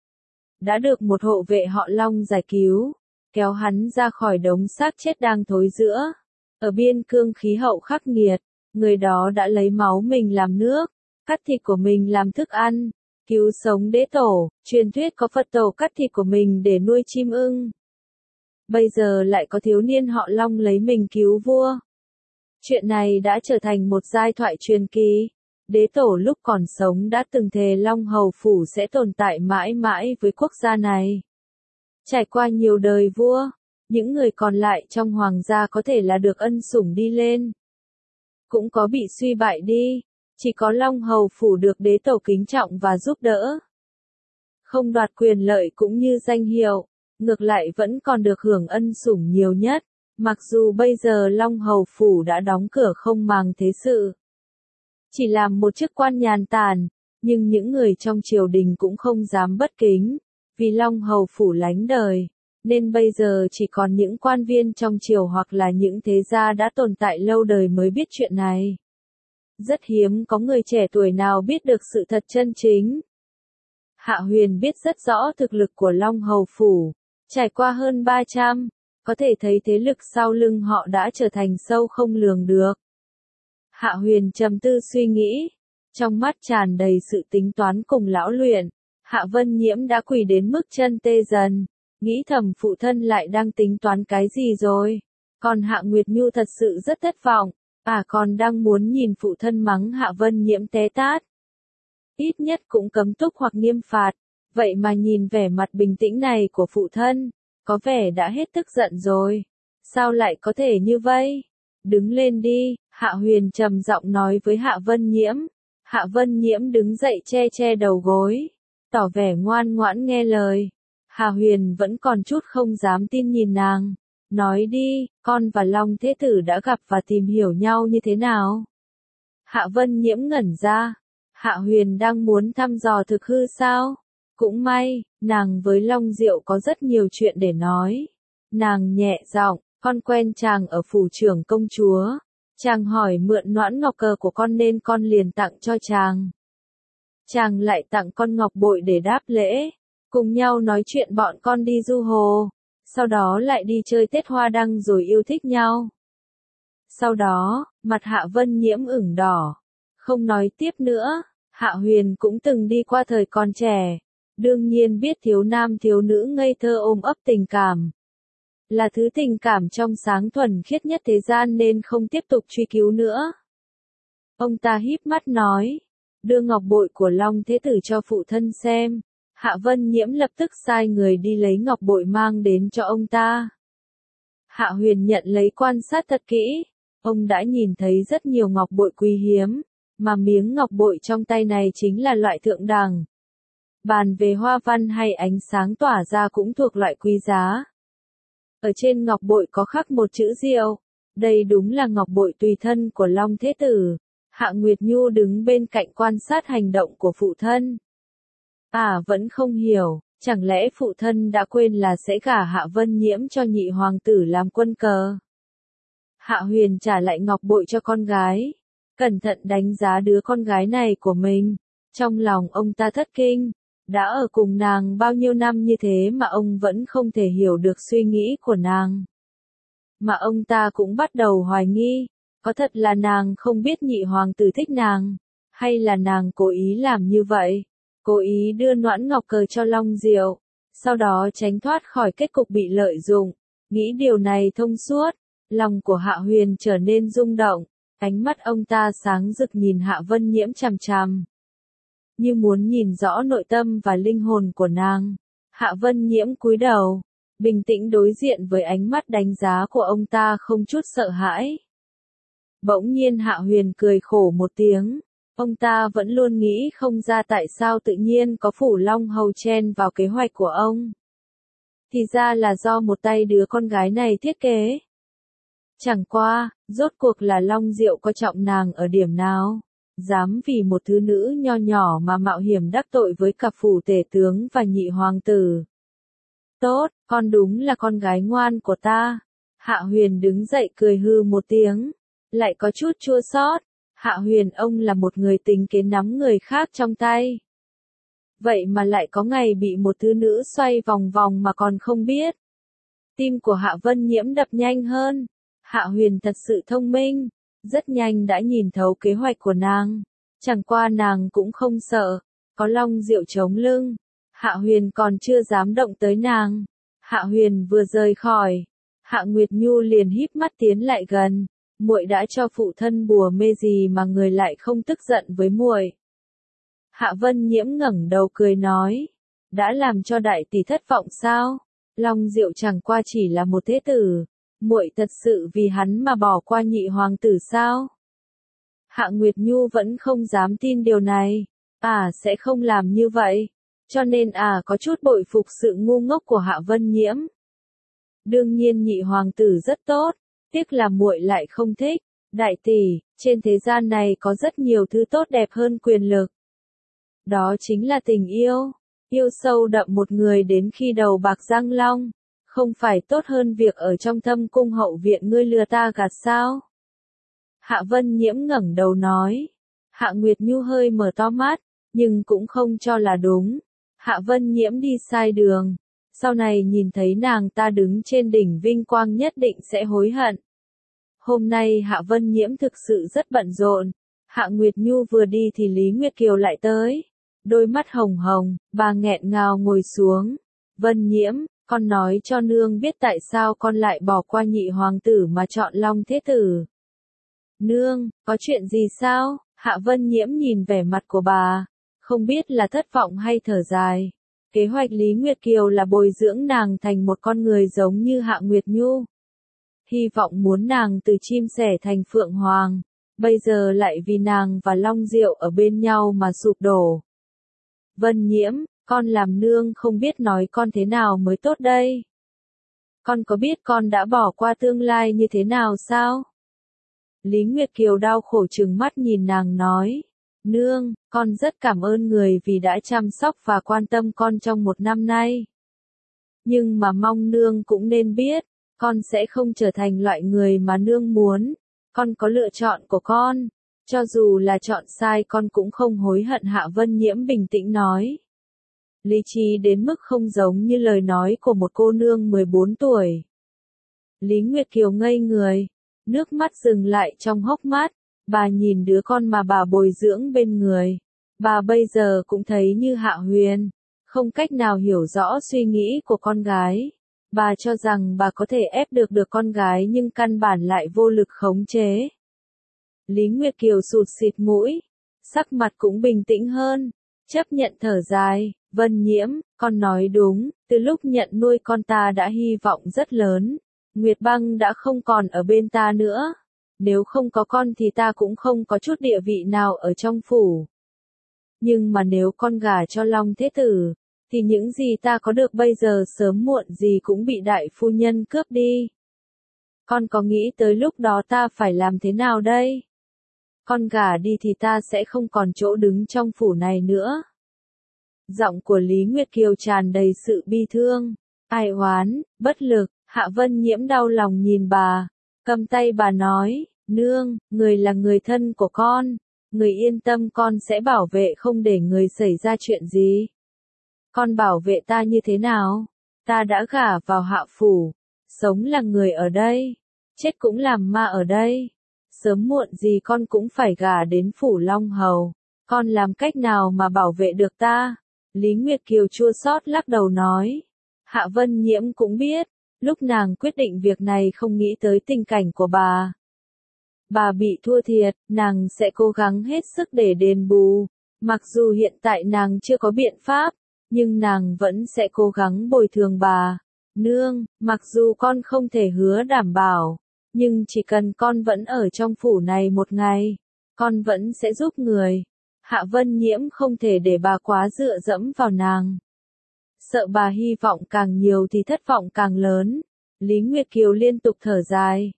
Đã được một hộ vệ họ Long giải cứu, kéo hắn ra khỏi đống xác chết đang thối rữa. Ở biên cương khí hậu khắc nghiệt, người đó đã lấy máu mình làm nước, cắt thịt của mình làm thức ăn, cứu sống đế tổ, truyền thuyết có Phật tổ cắt thịt của mình để nuôi chim ưng. bây giờ lại có thiếu niên họ Long lấy mình cứu vua. Chuyện này đã trở thành một giai thoại truyền kỳ. Đế tổ lúc còn sống đã từng thề Long Hầu Phủ sẽ tồn tại mãi mãi với quốc gia này. Trải qua nhiều đời vua, những người còn lại trong hoàng gia có thể là được ân sủng đi lên, cũng có bị suy bại đi, chỉ có Long Hầu Phủ được đế tổ kính trọng và giúp đỡ. Không đoạt quyền lợi cũng như danh hiệu, ngược lại vẫn còn được hưởng ân sủng nhiều nhất, mặc dù bây giờ Long Hầu Phủ đã đóng cửa không màng thế sự. Chỉ làm một chức quan nhàn tản, nhưng những người trong triều đình cũng không dám bất kính, vì Long Hầu Phủ lánh đời, nên bây giờ chỉ còn những quan viên trong triều hoặc là những thế gia đã tồn tại lâu đời mới biết chuyện này. Rất hiếm có người trẻ tuổi nào biết được sự thật chân chính. Hạ Huyền biết rất rõ thực lực của Long Hầu Phủ, trải qua hơn 300, có thể thấy thế lực sau lưng họ đã trở thành sâu không lường được. Hạ Huyền trầm tư suy nghĩ, trong mắt tràn đầy sự tính toán cùng lão luyện. Hạ Vân Nhiễm đã quỳ đến mức chân tê dần, nghĩ thầm phụ thân lại đang tính toán cái gì rồi. Còn Hạ Nguyệt Nhu thật sự rất thất vọng, còn đang muốn nhìn phụ thân mắng Hạ Vân Nhiễm té tát. Ít nhất cũng cấm túc hoặc nghiêm phạt, vậy mà nhìn vẻ mặt bình tĩnh này của phụ thân, có vẻ đã hết tức giận rồi. Sao lại có thể như vậy? Đứng lên đi, Hạ Huyền trầm giọng nói với Hạ Vân Nhiễm. Hạ Vân Nhiễm đứng dậy che che đầu gối, tỏ vẻ ngoan ngoãn nghe lời. Hạ Huyền vẫn còn chút không dám tin nhìn nàng. Nói đi, con và Long Thế Tử đã gặp và tìm hiểu nhau như thế nào? Hạ Vân Nhiễm ngẩn ra. Hạ Huyền đang muốn thăm dò thực hư sao? Cũng may, nàng với Long Diệu có rất nhiều chuyện để nói. Nàng nhẹ giọng, con quen chàng ở phủ trưởng công chúa. Chàng hỏi mượn noãn ngọc cờ của con nên con liền tặng cho chàng. Chàng lại tặng con ngọc bội để đáp lễ. Cùng nhau nói chuyện bọn con đi du hồ. Sau đó lại đi chơi Tết Hoa Đăng rồi yêu thích nhau. Sau đó, mặt Hạ Vân Nhiễm ửng đỏ. Không nói tiếp nữa, Hạ Huyền cũng từng đi qua thời còn trẻ. Đương nhiên biết thiếu nam thiếu nữ ngây thơ ôm ấp tình cảm. Là thứ tình cảm trong sáng thuần khiết nhất thế gian nên không tiếp tục truy cứu nữa. Ông ta híp mắt nói, đưa ngọc bội của Long Thế Tử cho phụ thân xem. Hạ Vân Nhiễm lập tức sai người đi lấy ngọc bội mang đến cho ông ta. Hạ Huyền nhận lấy quan sát thật kỹ, ông đã nhìn thấy rất nhiều ngọc bội quý hiếm, mà miếng ngọc bội trong tay này chính là loại thượng đẳng. Bàn về hoa văn hay ánh sáng tỏa ra cũng thuộc loại quý giá. Ở trên ngọc bội có khắc một chữ Diệu, đây đúng là ngọc bội tùy thân của Long Thế Tử. Hạ Nguyệt Nhu đứng bên cạnh quan sát hành động của phụ thân. Vẫn không hiểu, chẳng lẽ phụ thân đã quên là sẽ gả Hạ Vân Nhiễm cho nhị hoàng tử làm quân cờ? Hạ Huyền trả lại ngọc bội cho con gái, cẩn thận đánh giá đứa con gái này của mình. Trong lòng ông ta thất kinh, đã ở cùng nàng bao nhiêu năm như thế mà ông vẫn không thể hiểu được suy nghĩ của nàng. Mà ông ta cũng bắt đầu hoài nghi, có thật là nàng không biết nhị hoàng tử thích nàng, hay là nàng cố ý làm như vậy? Cố ý đưa noãn ngọc cờ cho Long Diệu, sau đó tránh thoát khỏi kết cục bị lợi dụng. Nghĩ điều này thông suốt, lòng của Hạ Huyền trở nên rung động, ánh mắt ông ta sáng rực nhìn Hạ Vân Nhiễm chằm chằm, như muốn nhìn rõ nội tâm và linh hồn của nàng. Hạ Vân Nhiễm cúi đầu, bình tĩnh đối diện với ánh mắt đánh giá của ông ta không chút sợ hãi. Bỗng nhiên Hạ Huyền cười khổ một tiếng. Ông ta vẫn luôn nghĩ không ra tại sao tự nhiên có phủ Long Hầu chen vào kế hoạch của ông. Thì ra là do một tay đứa con gái này thiết kế. Chẳng qua, rốt cuộc là Long Diệu coi trọng nàng ở điểm nào? Dám vì một thứ nữ nho nhỏ mà mạo hiểm đắc tội với cả phủ tể tướng và nhị hoàng tử. Tốt, con đúng là con gái ngoan của ta. Hạ Huyền đứng dậy cười hư một tiếng, lại có chút chua xót. Hạ Huyền ông là một người tính kế nắm người khác trong tay. Vậy mà lại có ngày bị một thứ nữ xoay vòng vòng mà còn không biết. Tim của Hạ Vân Nhiễm đập nhanh hơn. Hạ Huyền thật sự thông minh, rất nhanh đã nhìn thấu kế hoạch của nàng. Chẳng qua nàng cũng không sợ, có Long Diệu chống lưng. Hạ Huyền còn chưa dám động tới nàng. Hạ Huyền vừa rời khỏi, Hạ Nguyệt Nhu liền híp mắt tiến lại gần, muội đã cho phụ thân bùa mê gì mà người lại không tức giận với muội? Hạ Vân Nhiễm ngẩng đầu cười nói, đã làm cho đại tỷ thất vọng sao? Long Diệu chẳng qua chỉ là một thế tử, muội thật sự vì hắn mà bỏ qua nhị hoàng tử sao? Hạ Nguyệt Nhu vẫn không dám tin điều này, sẽ không làm như vậy, cho nên có chút bội phục sự ngu ngốc của Hạ Vân Nhiễm. Đương nhiên nhị hoàng tử rất tốt, tiếc là muội lại không thích. Đại tỷ, trên thế gian này có rất nhiều thứ tốt đẹp hơn quyền lực. Đó chính là tình yêu, yêu sâu đậm một người đến khi đầu bạc răng long, không phải tốt hơn việc ở trong thâm cung hậu viện ngươi lừa ta gạt sao? Hạ Vân Nhiễm ngẩng đầu nói. Hạ Nguyệt Nhu hơi mở to mắt, nhưng cũng không cho là đúng. Hạ Vân Nhiễm đi sai đường, sau này nhìn thấy nàng ta đứng trên đỉnh vinh quang nhất định sẽ hối hận. Hôm nay Hạ Vân Nhiễm thực sự rất bận rộn. Hạ Nguyệt Nhu vừa đi thì Lý Nguyệt Kiều lại tới. Đôi mắt hồng hồng, bà nghẹn ngào ngồi xuống. Vân Nhiễm, con nói cho nương biết tại sao con lại bỏ qua nhị hoàng tử mà chọn Long Thế Tử. Nương, có chuyện gì sao? Hạ Vân Nhiễm nhìn vẻ mặt của bà, không biết là thất vọng hay thở dài. Kế hoạch Lý Nguyệt Kiều là bồi dưỡng nàng thành một con người giống như Hạ Nguyệt Nhu. Hy vọng muốn nàng từ chim sẻ thành phượng hoàng, bây giờ lại vì nàng và Long Diệu ở bên nhau mà sụp đổ. Vân Nhiễm, con làm nương không biết nói con thế nào mới tốt đây. Con có biết con đã bỏ qua tương lai như thế nào sao? Lý Nguyệt Kiều đau khổ trừng mắt nhìn nàng nói, nương, con rất cảm ơn người vì đã chăm sóc và quan tâm con trong 1 năm nay. Nhưng mà mong nương cũng nên biết, con sẽ không trở thành loại người mà nương muốn, con có lựa chọn của con, cho dù là chọn sai con cũng không hối hận. Hạ Vân Nhiễm bình tĩnh nói. Lý trí đến mức không giống như lời nói của một cô nương 14 tuổi. Lý Nguyệt Kiều ngây người, nước mắt dừng lại trong hốc mắt, bà nhìn đứa con mà bà bồi dưỡng bên người. Bà bây giờ cũng thấy như Hạ Huyền, không cách nào hiểu rõ suy nghĩ của con gái. Bà cho rằng bà có thể ép được con gái nhưng căn bản lại vô lực khống chế. Lý Nguyệt Kiều sụt xịt mũi, sắc mặt cũng bình tĩnh hơn, chấp nhận thở dài. Vân Nhiễm, con nói đúng, từ lúc nhận nuôi con ta đã hy vọng rất lớn. Nguyệt Băng đã không còn ở bên ta nữa. Nếu không có con thì ta cũng không có chút địa vị nào ở trong phủ. Nhưng mà nếu con gả cho Long Thế Tử, thì những gì ta có được bây giờ sớm muộn gì cũng bị đại phu nhân cướp đi. Con có nghĩ tới lúc đó ta phải làm thế nào đây? Con gả đi thì ta sẽ không còn chỗ đứng trong phủ này nữa. Giọng của Lý Nguyệt Kiều tràn đầy sự bi thương, ai oán, bất lực. Hạ Vân Nhiễm đau lòng nhìn bà, cầm tay bà nói, nương, người là người thân của con, người yên tâm con sẽ bảo vệ không để người xảy ra chuyện gì. Con bảo vệ ta như thế nào? Ta đã gả vào Hạ phủ, sống là người ở đây, chết cũng làm ma ở đây. Sớm muộn gì con cũng phải gả đến phủ Long Hầu, con làm cách nào mà bảo vệ được ta? Lý Nguyệt Kiều chua xót lắc đầu nói. Hạ Vân Nhiễm cũng biết, lúc nàng quyết định việc này không nghĩ tới tình cảnh của bà. Bà bị thua thiệt, nàng sẽ cố gắng hết sức để đền bù. Mặc dù hiện tại nàng chưa có biện pháp, nhưng nàng vẫn sẽ cố gắng bồi thường bà. Nương, mặc dù con không thể hứa đảm bảo, nhưng chỉ cần con vẫn ở trong phủ này 1 ngày, con vẫn sẽ giúp người. Hạ Vân Nhiễm không thể để bà quá dựa dẫm vào nàng. Sợ bà hy vọng càng nhiều thì thất vọng càng lớn. Lý Nguyệt Kiều liên tục thở dài.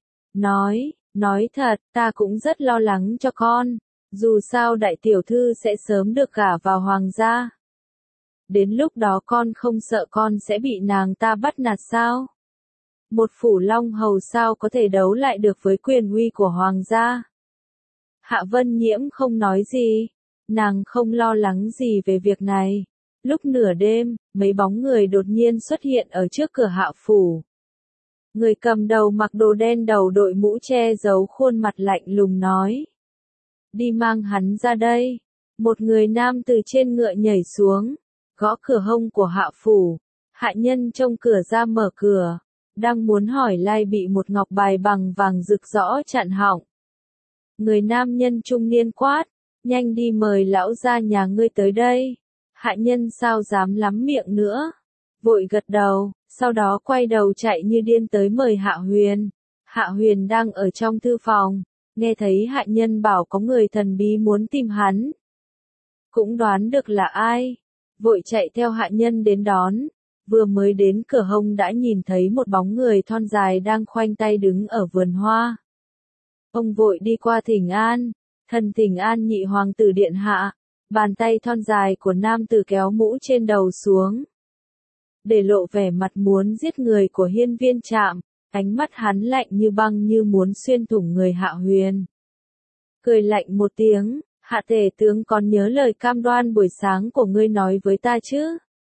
Nói thật, ta cũng rất lo lắng cho con. Dù sao đại tiểu thư sẽ sớm được gả vào hoàng gia. Đến lúc đó con không sợ con sẽ bị nàng ta bắt nạt sao? Một phủ Long Hầu sao có thể đấu lại được với quyền uy của hoàng gia? Hạ Vân Nhiễm không nói gì. Nàng không lo lắng gì về việc này. Lúc nửa đêm, mấy bóng người đột nhiên xuất hiện ở trước cửa Hạ phủ. Người cầm đầu mặc đồ đen đầu đội mũ che giấu khuôn mặt lạnh lùng nói. Đi mang hắn ra đây. Một người nam từ trên ngựa nhảy xuống, gõ cửa hông của Hạ phủ. Hạ nhân trông cửa ra mở cửa, đang muốn hỏi lai bị một ngọc bài bằng vàng rực rõ chặn họng. Người nam nhân trung niên quát, nhanh đi mời lão gia nhà ngươi tới đây. Hạ nhân sao dám lắm miệng nữa, vội gật đầu, sau đó quay đầu chạy như điên tới mời Hạ Huyền. Hạ Huyền đang ở trong thư phòng, nghe thấy hạ nhân bảo có người thần bí muốn tìm hắn. Cũng đoán được là ai, vội chạy theo hạ nhân đến đón, vừa mới đến cửa hông đã nhìn thấy một bóng người thon dài đang khoanh tay đứng ở vườn hoa. Ông vội đi qua thỉnh an, thần thỉnh an nhị hoàng tử điện hạ, bàn tay thon dài của nam tử kéo mũ trên đầu xuống, để lộ vẻ mặt muốn giết người của Hiên Viên Trạm, ánh mắt hắn lạnh như băng như muốn xuyên thủng người Hạ Huyền. Cười lạnh một tiếng, Hạ tể tướng còn nhớ lời cam đoan buổi sáng của ngươi nói với ta chứ?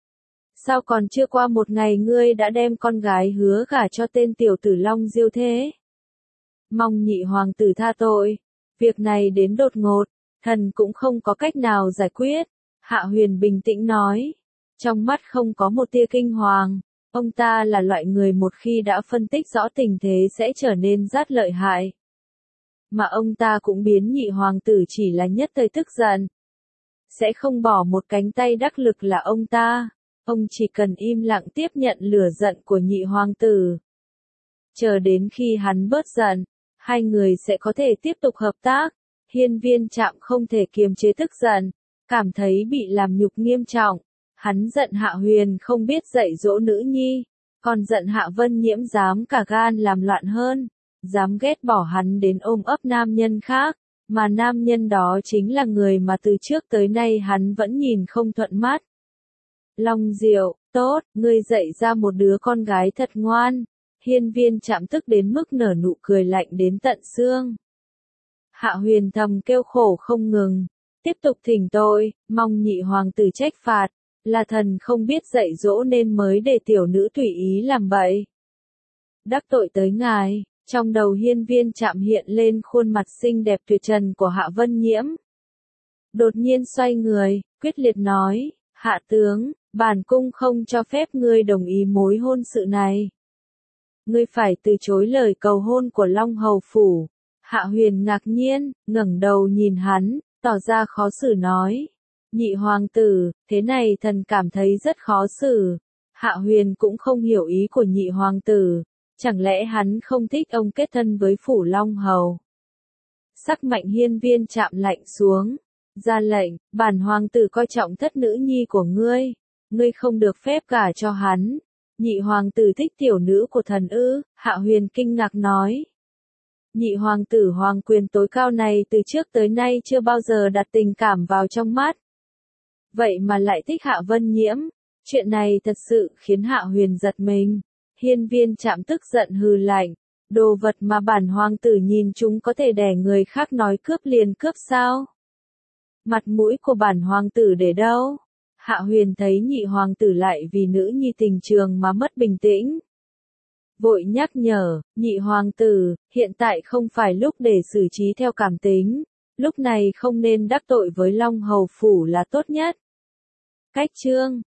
Sao còn chưa qua một ngày ngươi đã đem con gái hứa gả cho tên tiểu tử Long Diêu thế? Mong nhị hoàng tử tha tội, việc này đến đột ngột, thần cũng không có cách nào giải quyết. Hạ Huyền bình tĩnh nói, trong mắt không có một tia kinh hoàng. Ông ta là loại người một khi đã phân tích rõ tình thế sẽ trở nên rất lợi hại. Mà ông ta cũng biến nhị hoàng tử chỉ là nhất thời tức giận. Sẽ không bỏ một cánh tay đắc lực là ông ta. Ông chỉ cần im lặng tiếp nhận lửa giận của nhị hoàng tử. Chờ đến khi hắn bớt giận, hai người sẽ có thể tiếp tục hợp tác. Hiên Viên Trạm không thể kiềm chế tức giận, cảm thấy bị làm nhục nghiêm trọng. Hắn giận Hạ Huyền không biết dạy dỗ nữ nhi, còn giận Hạ Vân Nhiễm dám cả gan làm loạn hơn, dám ghét bỏ hắn đến ôm ấp nam nhân khác, mà nam nhân đó chính là người mà từ trước tới nay hắn vẫn nhìn không thuận mắt. Long Diệu, tốt, ngươi dạy ra một đứa con gái thật ngoan. Hiên Viên Trạm tức đến mức nở nụ cười lạnh đến tận xương. Hạ Huyền thầm kêu khổ không ngừng, tiếp tục thỉnh tội, mong nhị hoàng tử trách phạt. Là thần không biết dạy dỗ nên mới để tiểu nữ tùy ý làm bậy. Đắc tội tới ngài, trong đầu Hiên Viên Trạm hiện lên khuôn mặt xinh đẹp tuyệt trần của Hạ Vân Nhiễm. Đột nhiên xoay người, quyết liệt nói, Hạ tướng, bản cung không cho phép ngươi đồng ý mối hôn sự này. Ngươi phải từ chối lời cầu hôn của Long Hầu Phủ. Hạ Huyền ngạc nhiên, ngẩng đầu nhìn hắn, tỏ ra khó xử nói. Nhị hoàng tử, thế này thần cảm thấy rất khó xử. Hạ Huyền cũng không hiểu ý của nhị hoàng tử, chẳng lẽ hắn không thích ông kết thân với Phủ Long Hầu. Sắc mạnh Hiên Viên Trạm lạnh xuống, ra lệnh, bản hoàng tử coi trọng thất nữ nhi của ngươi, ngươi không được phép gả cho hắn. Nhị hoàng tử thích tiểu nữ của thần ư? Hạ Huyền kinh ngạc nói. Nhị hoàng tử hoàng quyền tối cao này từ trước tới nay chưa bao giờ đặt tình cảm vào trong mắt. Vậy mà lại thích Hạ Vân Nhiễm, chuyện này thật sự khiến Hạ Huyền giật mình. Hiên Viên Trạm tức giận hừ lạnh, đồ vật mà bản hoàng tử nhìn chúng có thể đè người khác nói cướp liền cướp sao? Mặt mũi của bản hoàng tử để đâu? Hạ Huyền thấy nhị hoàng tử lại vì nữ nhi tình trường mà mất bình tĩnh. Vội nhắc nhở, nhị hoàng tử, hiện tại không phải lúc để xử trí theo cảm tính, lúc này không nên đắc tội với Long Hầu Phủ là tốt nhất. Cách chương